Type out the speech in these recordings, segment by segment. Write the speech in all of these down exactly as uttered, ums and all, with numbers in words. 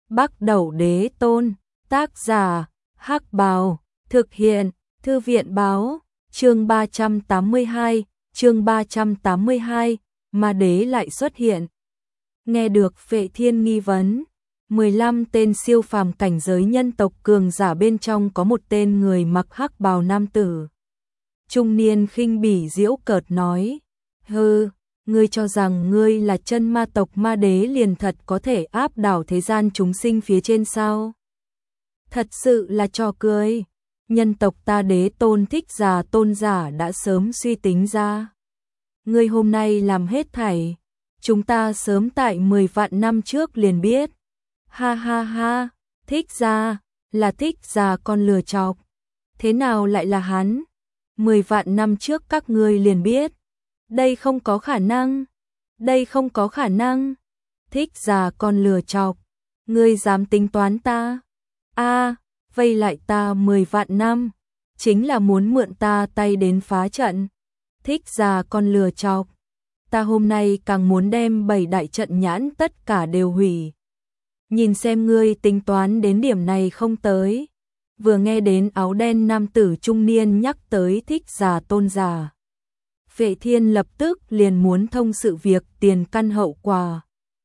Bắc Đẩu Đế Tôn, tác giả, Hắc Bào, thực hiện, Thư viện Báo, chương ba trăm tám mươi hai, chương ba trăm tám mươi hai, ma đế lại xuất hiện. Nghe được Phệ Thiên nghi vấn, mười lăm tên siêu phàm cảnh giới nhân tộc cường giả bên trong có một tên người mặc hắc bào nam tử. Trung niên khinh bỉ giễu cợt nói, hừ, ngươi cho rằng ngươi là chân ma tộc ma đế liền thật có thể áp đảo thế gian chúng sinh phía trên sao? Thật sự là trò cười. Nhân tộc ta Đế Tôn Thích Giả tôn giả đã sớm suy tính ra. Ngươi hôm nay làm hết thảy, chúng ta sớm tại mười vạn năm trước liền biết. Ha ha ha, Thích Giả, là Thích Giả con lừa chọc. Thế nào lại là hắn? Mười vạn năm trước các ngươi liền biết. Đây không có khả năng. Đây không có khả năng. Thích Giả con lừa chọc. Ngươi dám tính toán ta? A, vây lại ta mười vạn năm, chính là muốn mượn ta tay đến phá trận. Thích Giả con lừa chọc. Ta hôm nay càng muốn đem bảy đại trận nhãn tất cả đều hủy. Nhìn xem ngươi tính toán đến điểm này không tới. Vừa nghe đến áo đen nam tử trung niên nhắc tới Thích Giả tôn giả, Phệ Thiên lập tức liền muốn thông sự việc tiền căn hậu quả.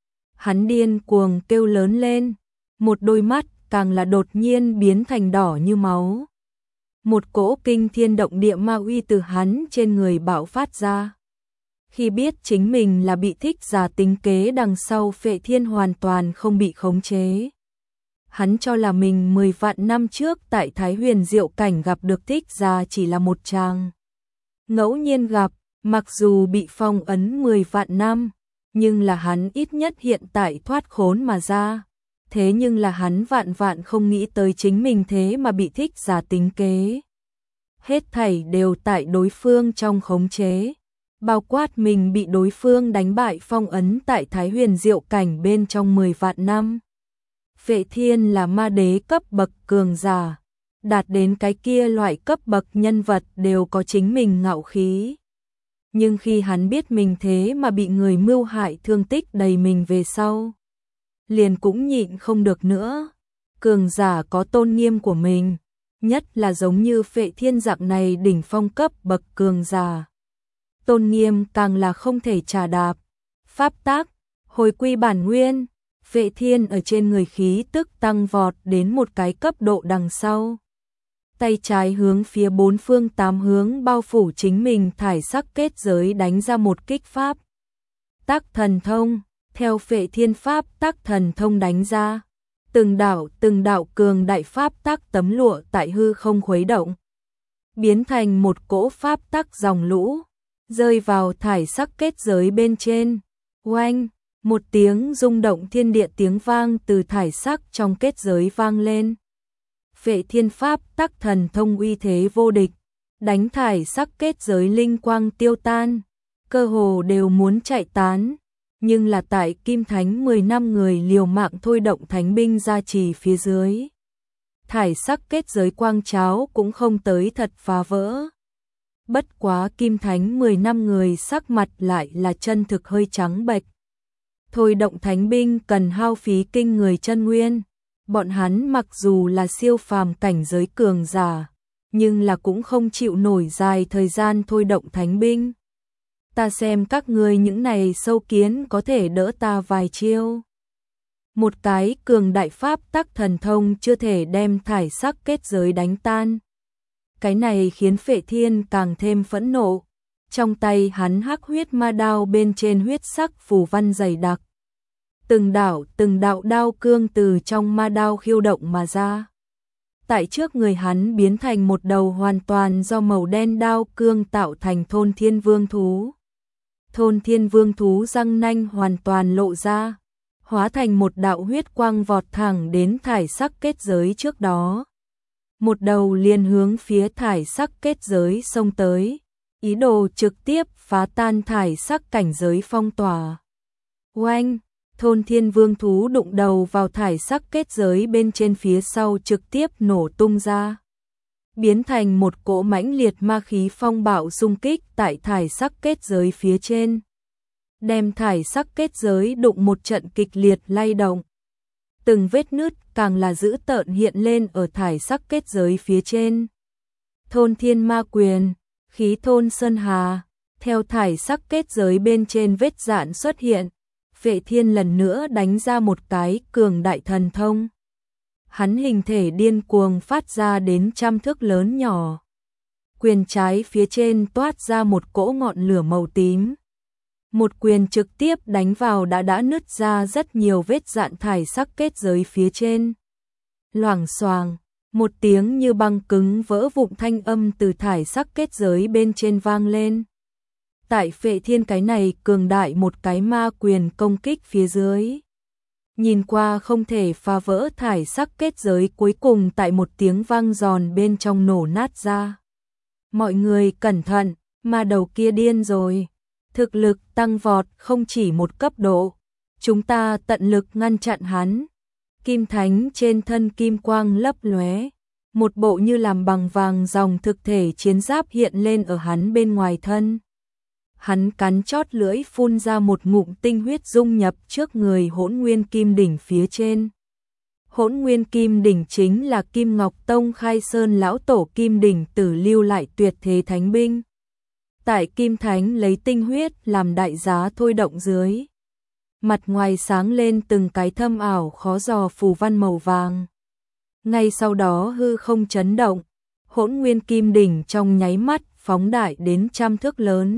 Hắn điên cuồng kêu lớn lên, một đôi mắt càng là đột nhiên biến thành đỏ như máu. Một cỗ kinh thiên động địa ma uy từ hắn trên người bạo phát ra. Khi biết chính mình là bị Thích Giả tính kế đằng sau, Phệ Thiên hoàn toàn không bị khống chế. Hắn cho là mình mười vạn năm trước tại Thái Huyền Diệu Cảnh gặp được Thích Giả chỉ là một chàng ngẫu nhiên gặp, mặc dù bị phong ấn mười vạn năm, nhưng là hắn ít nhất hiện tại thoát khốn mà ra. Thế nhưng là hắn vạn vạn không nghĩ tới chính mình thế mà bị Thích Giả tính kế. Hết thảy đều tại đối phương trong khống chế, bao quát mình bị đối phương đánh bại phong ấn tại Thái Huyền Diệu Cảnh bên trong mười vạn năm. Phệ Thiên là ma đế cấp bậc cường giả, đạt đến cái kia loại cấp bậc nhân vật đều có chính mình ngạo khí. Nhưng khi hắn biết mình thế mà bị người mưu hại thương tích đầy mình về sau, liền cũng nhịn không được nữa. Cường giả có tôn nghiêm của mình, nhất là giống như Phệ Thiên dạng này đỉnh phong cấp bậc cường giả. Tôn nghiêm càng là không thể trà đạp. Pháp tác, hồi quy bản nguyên, Phệ Thiên ở trên người khí tức tăng vọt đến một cái cấp độ đằng sau. Tay trái hướng phía bốn phương tám hướng bao phủ chính mình thải sắc kết giới đánh ra một kích pháp tắc thần thông. Theo Phệ Thiên pháp tắc thần thông đánh ra, từng đạo từng đạo cường đại pháp tắc tấm lụa tại hư không khuấy động, biến thành một cỗ pháp tắc dòng lũ, rơi vào thải sắc kết giới bên trên. Oanh, một tiếng rung động thiên địa tiếng vang từ thải sắc trong kết giới vang lên. Phệ Thiên pháp tắc thần thông uy thế vô địch, đánh thải sắc kết giới linh quang tiêu tan, cơ hồ đều muốn chạy tán. Nhưng là tại Kim Thánh mười năm người liều mạng thôi động thánh binh gia trì phía dưới, thải sắc kết giới quang cháo cũng không tới thật phá vỡ. Bất quá Kim Thánh mười năm người sắc mặt lại là chân thực hơi trắng bệch. Thôi động thánh binh cần hao phí kinh người chân nguyên. Bọn hắn mặc dù là siêu phàm cảnh giới cường giả, nhưng là cũng không chịu nổi dài thời gian thôi động thánh binh. Ta xem các ngươi những này sâu kiến có thể đỡ ta vài chiêu. Một cái cường đại pháp tắc thần thông chưa thể đem thải sắc kết giới đánh tan. Cái này khiến Phệ Thiên càng thêm phẫn nộ. Trong tay hắn hắc huyết ma đao bên trên huyết sắc phù văn dày đặc. Từng đạo từng đạo đao cương từ trong ma đao khiêu động mà ra. Tại trước người hắn biến thành một đầu hoàn toàn do màu đen đao cương tạo thành thôn thiên vương thú. Thôn thiên vương thú răng nanh hoàn toàn lộ ra, hóa thành một đạo huyết quang vọt thẳng đến thải sắc kết giới trước đó. Một đầu liền hướng phía thải sắc kết giới xông tới, ý đồ trực tiếp phá tan thải sắc cảnh giới phong tỏa. Oanh, thôn thiên vương thú đụng đầu vào thải sắc kết giới bên trên phía sau trực tiếp nổ tung ra, biến thành một cỗ mãnh liệt ma khí phong bạo xung kích tại thải sắc kết giới phía trên, đem thải sắc kết giới đụng một trận kịch liệt lay động. Từng vết nứt càng là dữ tợn hiện lên ở thải sắc kết giới phía trên. Thôn Thiên Ma Quyền, khí thôn Sơn Hà, theo thải sắc kết giới bên trên vết dạn xuất hiện, Phệ Thiên lần nữa đánh ra một cái cường đại thần thông. Hắn hình thể điên cuồng phát ra đến trăm thước lớn nhỏ. Quyền trái phía trên toát ra một cỗ ngọn lửa màu tím. Một quyền trực tiếp đánh vào đã đã nứt ra rất nhiều vết dạn thải sắc kết giới phía trên. Loảng xoàng, một tiếng như băng cứng vỡ vụn thanh âm từ thải sắc kết giới bên trên vang lên. Tại Phệ Thiên cái này cường đại một cái ma quyền công kích phía dưới. Nhìn qua không thể phá vỡ thải sắc kết giới, cuối cùng tại một tiếng vang giòn bên trong nổ nát ra. Mọi người cẩn thận, ma đầu kia điên rồi. Thực lực tăng vọt không chỉ một cấp độ. Chúng ta tận lực ngăn chặn hắn. Kim Thánh trên thân kim quang lấp lóe. Một bộ như làm bằng vàng dòng thực thể chiến giáp hiện lên ở hắn bên ngoài thân. Hắn cắn chót lưỡi phun ra một ngụm tinh huyết dung nhập trước người Hỗn Nguyên Kim Đỉnh phía trên. Hỗn Nguyên Kim Đỉnh chính là Kim Ngọc Tông Khai Sơn lão tổ Kim Đỉnh Tử lưu lại tuyệt thế thánh binh. Tại Kim Thánh lấy tinh huyết làm đại giá thôi động dưới. Mặt ngoài sáng lên từng cái thâm ảo khó dò phù văn màu vàng. Ngay sau đó hư không chấn động, Hỗn Nguyên Kim Đỉnh trong nháy mắt phóng đại đến trăm thước lớn.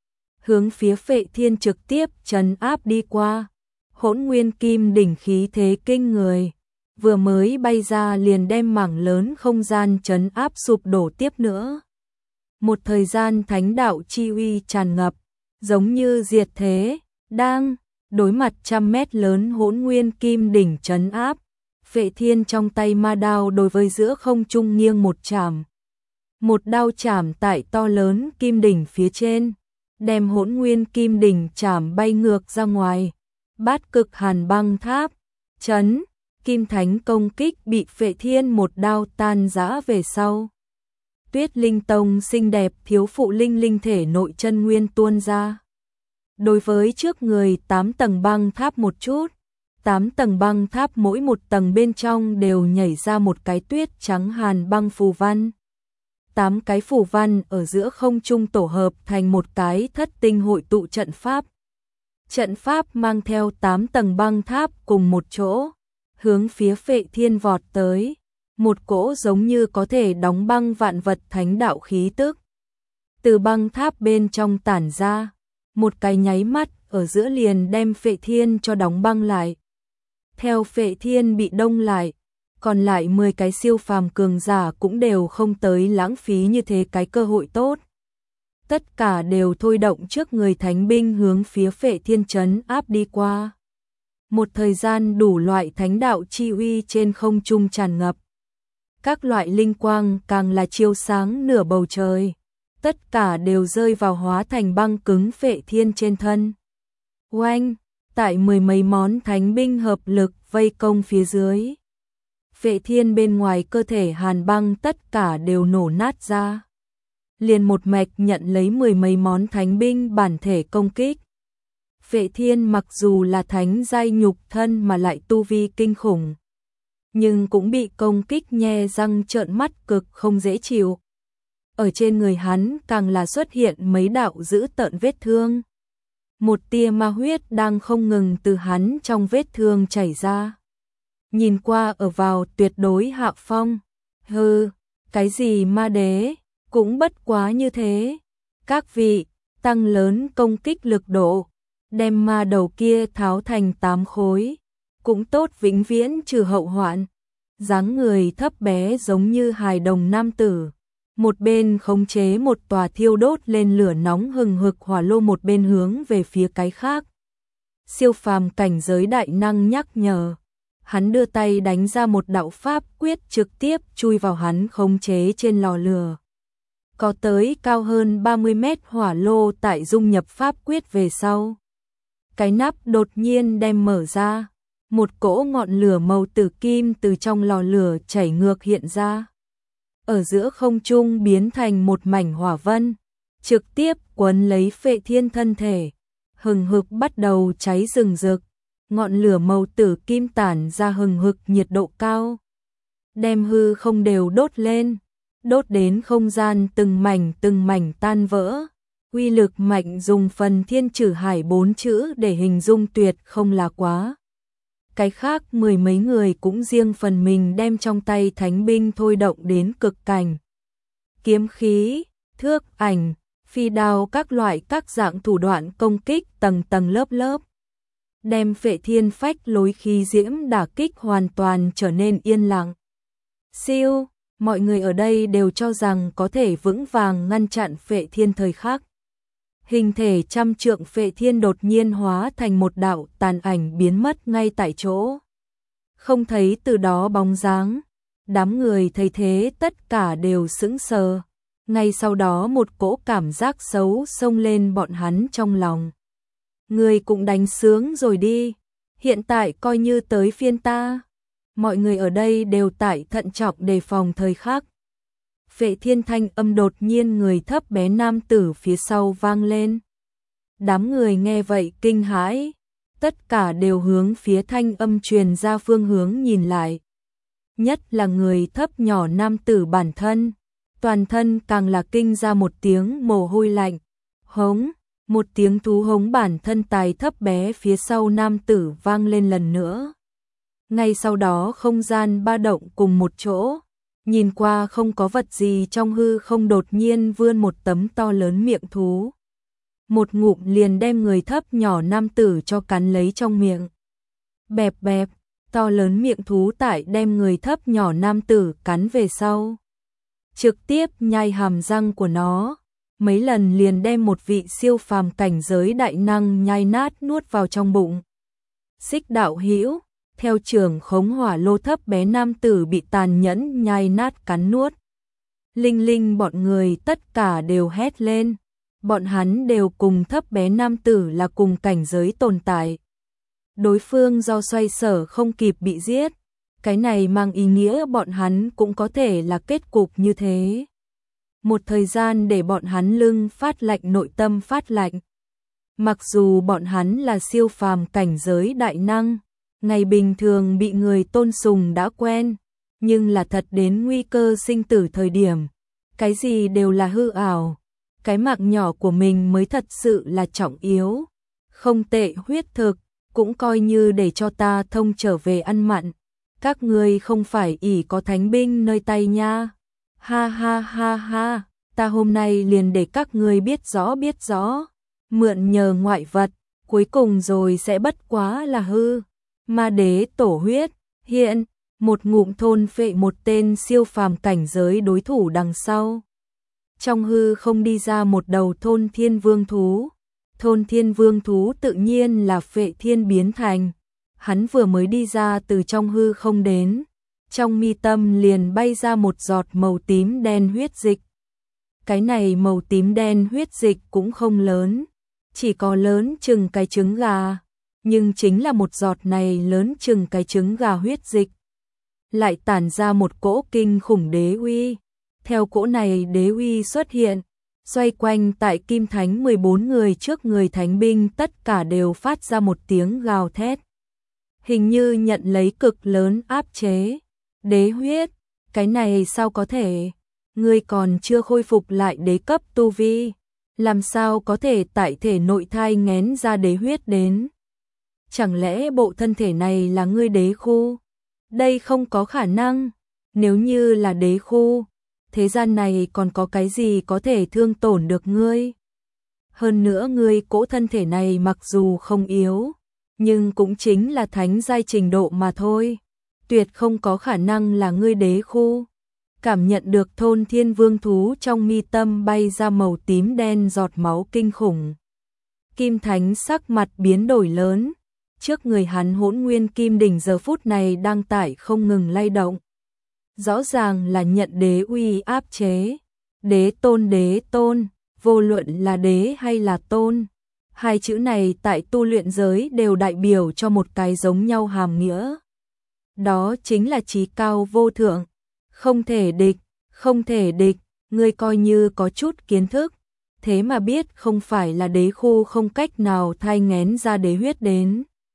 Hướng phía Phệ Thiên trực tiếp trấn áp đi qua. Hỗn Nguyên Kim Đỉnh khí thế kinh người, vừa mới bay ra liền đem mảng lớn không gian trấn áp sụp đổ tiếp nữa. Một thời gian thánh đạo chi uy tràn ngập, giống như diệt thế, đang đối mặt trăm mét lớn Hỗn Nguyên Kim Đỉnh trấn áp. Phệ Thiên trong tay ma đao đối với giữa không trung nghiêng một chảm. Một đao chảm tại to lớn kim đỉnh phía trên, đem Hỗn Nguyên Kim Đỉnh chảm bay ngược ra ngoài. Bát Cực Hàn Băng Tháp, chấn, Kim Thánh công kích bị Phệ Thiên một đao tan rã về sau. Tuyết Linh Tông xinh đẹp thiếu phụ linh linh thể nội chân nguyên tuôn ra. Đối với trước người tám tầng băng tháp một chút, tám tầng băng tháp mỗi một tầng bên trong đều nhảy ra một cái tuyết trắng hàn băng phù văn. Tám cái phù văn ở giữa không trung tổ hợp thành một cái thất tinh hội tụ trận pháp. Trận pháp mang theo tám tầng băng tháp cùng một chỗ, hướng phía Phệ Thiên vọt tới. Một cỗ giống như có thể đóng băng vạn vật thánh đạo khí tức. Từ băng tháp bên trong tản ra, một cái nháy mắt ở giữa liền đem Phệ Thiên cho đóng băng lại. Theo Phệ Thiên bị đông lại, còn lại mười cái siêu phàm cường giả cũng đều không tới lãng phí như thế cái cơ hội tốt. Tất cả đều thôi động trước người thánh binh hướng phía Phệ Thiên trấn áp đi qua. Một thời gian đủ loại thánh đạo chi uy trên không trung tràn ngập. Các loại linh quang càng là chiếu sáng nửa bầu trời. Tất cả đều rơi vào hóa thành băng cứng Phệ Thiên trên thân. Oanh! Tại mười mấy món thánh binh hợp lực vây công phía dưới. Phệ Thiên bên ngoài cơ thể hàn băng tất cả đều nổ nát ra. Liền một mạch nhận lấy mười mấy món thánh binh bản thể công kích. Phệ Thiên mặc dù là thánh giai nhục thân mà lại tu vi kinh khủng, nhưng cũng bị công kích nhe răng trợn mắt cực không dễ chịu. Ở trên người hắn càng là xuất hiện mấy đạo dữ tợn vết thương. Một tia ma huyết đang không ngừng từ hắn trong vết thương chảy ra. Nhìn qua ở vào tuyệt đối hạ phong. Hừ, cái gì ma đế, cũng bất quá như thế. Các vị, tăng lớn công kích lực độ, đem ma đầu kia tháo thành tám khối. Cũng tốt vĩnh viễn trừ hậu hoạn. Dáng người thấp bé giống như hài đồng nam tử. Một bên khống chế một tòa thiêu đốt lên lửa nóng hừng hực hỏa lô, một bên hướng về phía cái khác. Siêu phàm cảnh giới đại năng nhắc nhở. Hắn đưa tay đánh ra một đạo pháp quyết trực tiếp chui vào hắn khống chế trên lò lửa. Có tới cao hơn ba mươi mét hỏa lô tại dung nhập pháp quyết về sau. Cái nắp đột nhiên đem mở ra. Một cỗ ngọn lửa màu tử kim từ trong lò lửa chảy ngược hiện ra. Ở giữa không trung biến thành một mảnh hỏa vân, trực tiếp quấn lấy Phệ Thiên thân thể, hừng hực bắt đầu cháy rừng rực. ngọn lửa màu tử kim tản ra hừng hực nhiệt độ cao, đem hư không đều đốt lên, đốt đến không gian từng mảnh từng mảnh tan vỡ. Uy lực mạnh dùng phần thiên trử hải bốn chữ để hình dung tuyệt không là quá. Cái khác mười mấy người cũng riêng phần mình đem trong tay thánh binh thôi động đến cực cảnh. Kiếm khí, thước ảnh, phi đao các loại các dạng thủ đoạn công kích tầng tầng lớp lớp. Đem Phệ Thiên Phách lối khí diễm đả kích hoàn toàn trở nên yên lặng. Siêu, mọi người ở đây đều cho rằng có thể vững vàng ngăn chặn Phệ Thiên thời khắc. Hình thể trăm trượng Phệ Thiên đột nhiên hóa thành một đạo tàn ảnh biến mất ngay tại chỗ. Không thấy từ đó bóng dáng, đám người thấy thế tất cả đều sững sờ. Ngay sau đó một cỗ cảm giác xấu xông lên bọn hắn trong lòng. Người cũng đánh sướng rồi đi, hiện tại coi như tới phiên ta. Mọi người ở đây đều tại thận trọng đề phòng thời khắc. Phệ Thiên thanh âm đột nhiên người thấp bé nam tử phía sau vang lên. Đám người nghe vậy kinh hãi, tất cả đều hướng phía thanh âm truyền ra phương hướng nhìn lại. Nhất là người thấp nhỏ nam tử bản thân, toàn thân càng là kinh ra một tiếng mồ hôi lạnh. Hống, một tiếng thú hống bản thân tài thấp bé phía sau nam tử vang lên lần nữa. Ngay sau đó không gian ba động cùng một chỗ, nhìn qua không có vật gì trong hư không đột nhiên vươn một tấm to lớn miệng thú. Một ngụm liền đem người thấp nhỏ nam tử cho cắn lấy trong miệng. Bẹp bẹp, to lớn miệng thú tại đem người thấp nhỏ nam tử cắn về sau. Trực tiếp nhai hàm răng của nó, mấy lần liền đem một vị siêu phàm cảnh giới đại năng nhai nát nuốt vào trong bụng. Xích đạo hữu, theo trưởng khống hỏa lô thấp bé nam tử bị tàn nhẫn nhai nát cắn nuốt. Linh linh bọn người tất cả đều hét lên, bọn hắn đều cùng thấp bé nam tử là cùng cảnh giới tồn tại. Đối phương do xoay sở không kịp bị giết, cái này mang ý nghĩa bọn hắn cũng có thể là kết cục như thế. Một thời gian để bọn hắn lưng phát lạnh nội tâm phát lạnh. Mặc dù bọn hắn là siêu phàm cảnh giới đại năng, ngày bình thường bị người tôn sùng đã quen, nhưng là thật đến nguy cơ sinh tử thời điểm, cái gì đều là hư ảo, cái mạng nhỏ của mình mới thật sự là trọng yếu. Không tệ, huyết thực, cũng coi như để cho ta thông trở về ăn mặn. Các ngươi không phải ỷ có thánh binh nơi tay nha. Ha ha ha ha, ta hôm nay liền để các ngươi biết rõ biết rõ, mượn nhờ ngoại vật, cuối cùng rồi sẽ bất quá là hư. Ma đế tổ huyết, hiện, một ngụm thôn phệ một tên siêu phàm cảnh giới đối thủ đằng sau. Trong hư không đi ra một đầu thôn thiên vương thú. Thôn thiên vương thú tự nhiên là Phệ Thiên biến thành. Hắn vừa mới đi ra từ trong hư không đến, trong mi tâm liền bay ra một giọt màu tím đen huyết dịch. Cái này màu tím đen huyết dịch cũng không lớn, chỉ có lớn chừng cái trứng gà, nhưng chính là một giọt này lớn chừng cái trứng gà huyết dịch, lại tản ra một cỗ kinh khủng đế uy. Theo cỗ này đế uy xuất hiện, xoay quanh tại Kim Thánh mười bốn người trước người thánh binh tất cả đều phát ra một tiếng gào thét. Hình như nhận lấy cực lớn áp chế. Đế huyết, cái này sao có thể? Ngươi còn chưa khôi phục lại đế cấp tu vi, làm sao có thể tại thể nội thai nghén ra đế huyết đến? Chẳng lẽ bộ thân thể này là ngươi đế khu? Đây không có khả năng. Nếu như là đế khu, thế gian này còn có cái gì có thể thương tổn được ngươi? Hơn nữa ngươi cỗ thân thể này mặc dù không yếu, nhưng cũng chính là thánh giai trình độ mà thôi. Tuyệt không có khả năng là ngươi đế khu. Cảm nhận được thôn thiên vương thú trong mi tâm bay ra màu tím đen giọt máu kinh khủng. Kim Thánh sắc mặt biến đổi lớn. Trước người hắn Hỗn Nguyên Kim Đỉnh giờ phút này đang tại không ngừng lay động. Rõ ràng là nhận đế uy áp chế. Đế tôn đế tôn, vô luận là đế hay là tôn. Hai chữ này tại tu luyện giới đều đại biểu cho một cái giống nhau hàm nghĩa. Đó chính là chí cao vô thượng, không thể địch, không thể địch, ngươi coi như có chút kiến thức, thế mà biết không phải là đế khu không cách nào thai nghén ra đế huyết đến.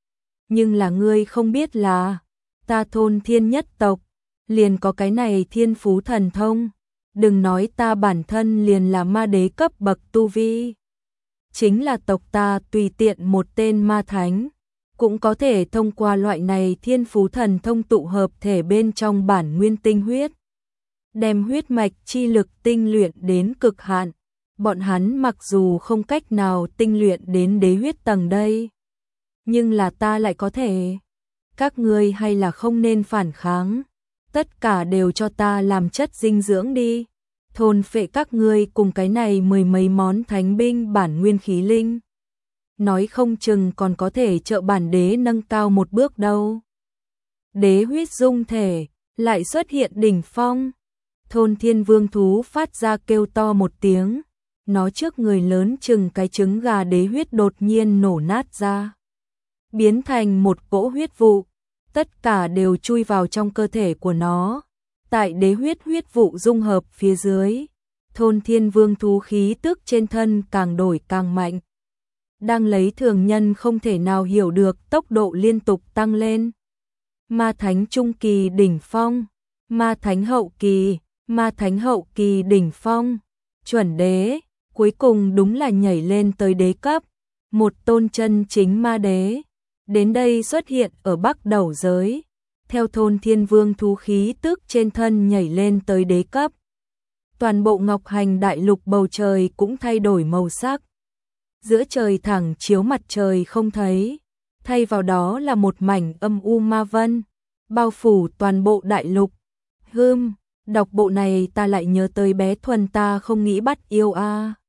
nhưng là ngươi không biết là ta thôn thiên nhất tộc, liền có cái này thiên phú thần thông, đừng nói ta bản thân liền là ma đế cấp bậc tu vi. Chính là tộc ta tùy tiện một tên ma thánh, cũng có thể thông qua loại này thiên phú thần thông tụ hợp thể bên trong bản nguyên tinh huyết, đem huyết mạch chi lực tinh luyện đến cực hạn. Bọn hắn mặc dù không cách nào tinh luyện đến đế huyết tầng đây, nhưng là ta lại có thể. Các ngươi hay là không nên phản kháng, tất cả đều cho ta làm chất dinh dưỡng đi, thôn phệ các ngươi cùng cái này mười mấy món thánh binh bản nguyên khí linh. Nói không chừng còn có thể trợ bản đế nâng cao một bước đâu. Đế huyết dung thể, lại xuất hiện đỉnh phong. Thôn thiên vương thú phát ra kêu to một tiếng, nó trước người lớn chừng cái trứng gà đế huyết đột nhiên nổ nát ra, biến thành một cỗ huyết vụ, tất cả đều chui vào trong cơ thể của nó. Tại đế huyết huyết vụ dung hợp phía dưới, thôn thiên vương thú khí tức trên thân càng đổi càng mạnh, đang lấy thường nhân không thể nào hiểu được tốc độ liên tục tăng lên. Ma thánh trung kỳ đỉnh phong, ma thánh hậu kỳ, ma thánh hậu kỳ đỉnh phong, chuẩn đế, cuối cùng đúng là nhảy lên tới đế cấp, một tôn chân chính ma đế. Đến đây xuất hiện ở Bắc Đầu giới, theo thôn thiên vương thú khí tức trên thân nhảy lên tới đế cấp. Toàn bộ Ngọc Hành đại lục bầu trời cũng thay đổi màu sắc. Giữa trời thẳng chiếu mặt trời không thấy, thay vào đó là một mảnh âm u ma vân, bao phủ toàn bộ đại lục. Hừm, đọc bộ này ta lại nhớ tới bé Thuần ta không nghĩ bắt yêu a. À.